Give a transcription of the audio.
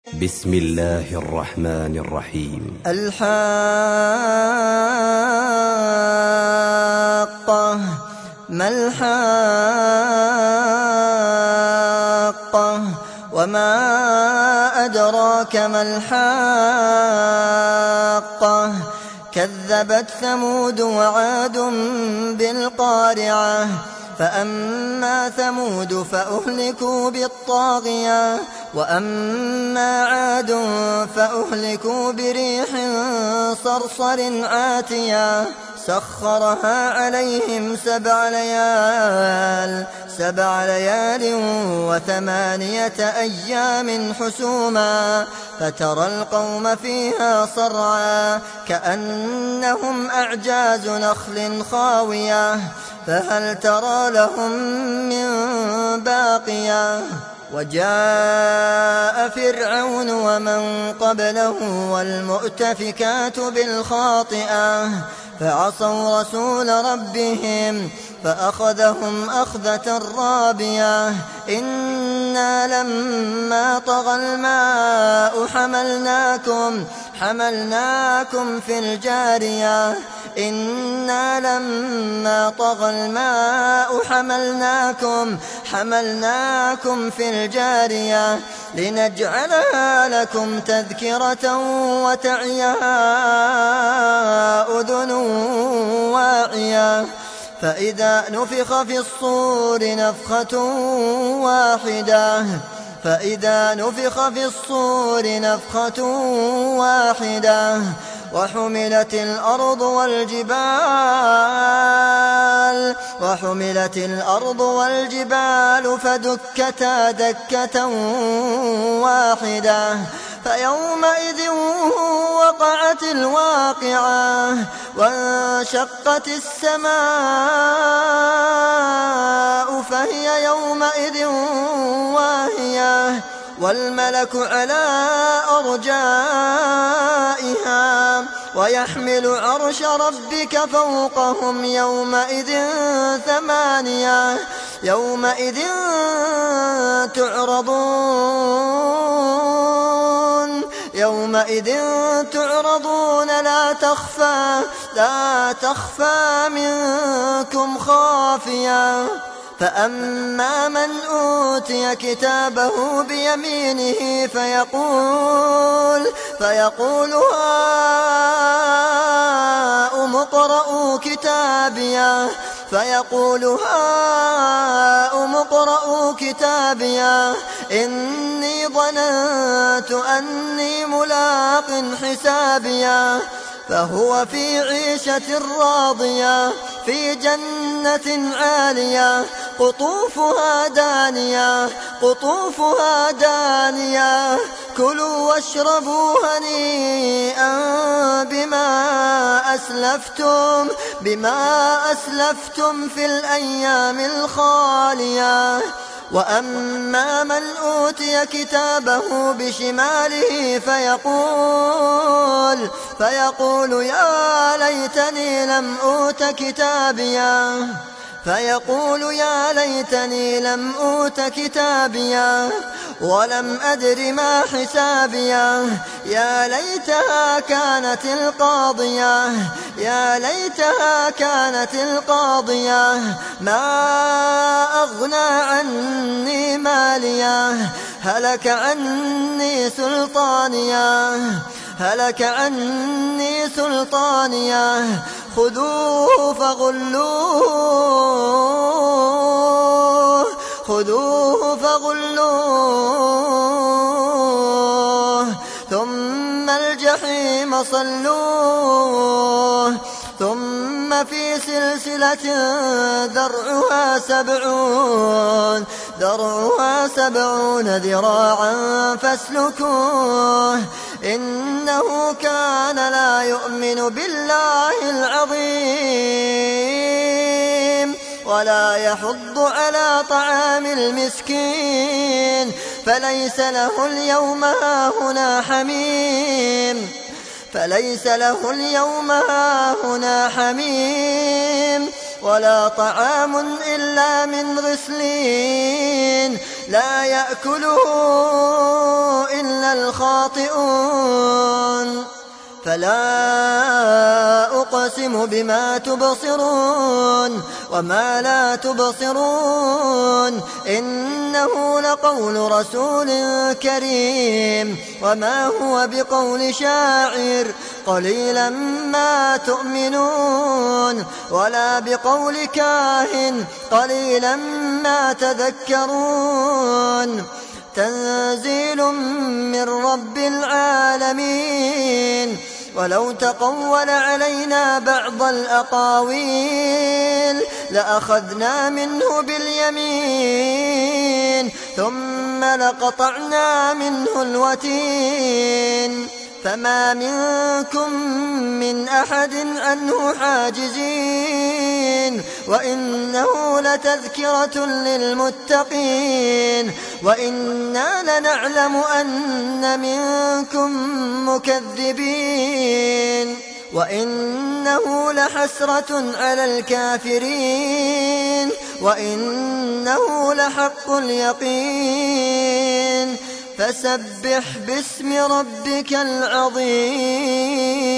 بسم الله الرحمن الرحيم. الحاقة. ما الحاقة وما أدراك ما الحاقة. كذبت ثمود وعاد بالقارعة. فأما ثمود فأهلكوا بالطاغية وأما عاد فأهلكوا بريح صرصر عاتية سخرها عليهم سبع ليال و8 أيام حسوما فترى القوم فيها صرعى كأنهم أعجاز نخل خاوية فهل ترى لهم من باقية. وجاء فرعون ومن قبله والمؤتفكات بالخاطئة فعصوا رسول ربهم فأخذهم أخذة رابية. إنا لما طغى الماء حملناكم في الجارية. إنا لما طغى الماء حملناكم في الجارية لنجعلها لكم تذكرة وتعيها أذن واعية. فإذا نفخ في الصور نفخة واحدة وحملت الأرض والجبال فدكتا دكة واحدة فيومئذ وقعت الواقعة وانشقت السماء فهي يومئذ واهية والملك على أرجائها ويحمل عرش ربك فوقهم يومئذ تعرضون لا تخفى منكم خافية. فأما من أوتي كتابه بيمينه فيقول هاؤم اقرءوا كتابيه إني ظننت أني ملاق حسابيه. فهو في عيشة راضية في جنة عالية قطوفها دانية كلوا واشربوا هنيئا بما أسلفتم في الأيام الخالية. وأما من أوتي كتابه بشماله فيقول يا ليتني لم أوت كتابيه ولم أدر ما حسابيه. يا ليتها كانت القاضية ما أغنى عني ماليه هلك عني سلطانيه خذوه فغلوه ثم الجحيم صلوه ثم في سلسلة درعها 70 ذراعا فاسلكوه إنه كان لا يؤمن بالله العظيم ولا يحض على طعام المسكين فليس له اليوم هاهنا حميم ولا طعام إلا من غسلين لا يأكله إلا الخاطئون فلا أقسم بما تبصرون وما لا تبصرون إنه لقول رسول كريم وما هو بقول شاعر قليلا ما تؤمنون ولا بقول كاهن قليلا ما تذكرون تنزيل من رب العالمين ولو تقول علينا بعض الأقاويل لأخذنا منه باليمين ثم لقطعنا منه الوتين فما منكم من أحد عنه حاجزين وإنه لتذكرة للمتقين وإنا لنعلم أن منكم مكذبين وإنه لحسرة على الكافرين وإنه لحق اليقين فسبح باسم ربك العظيم.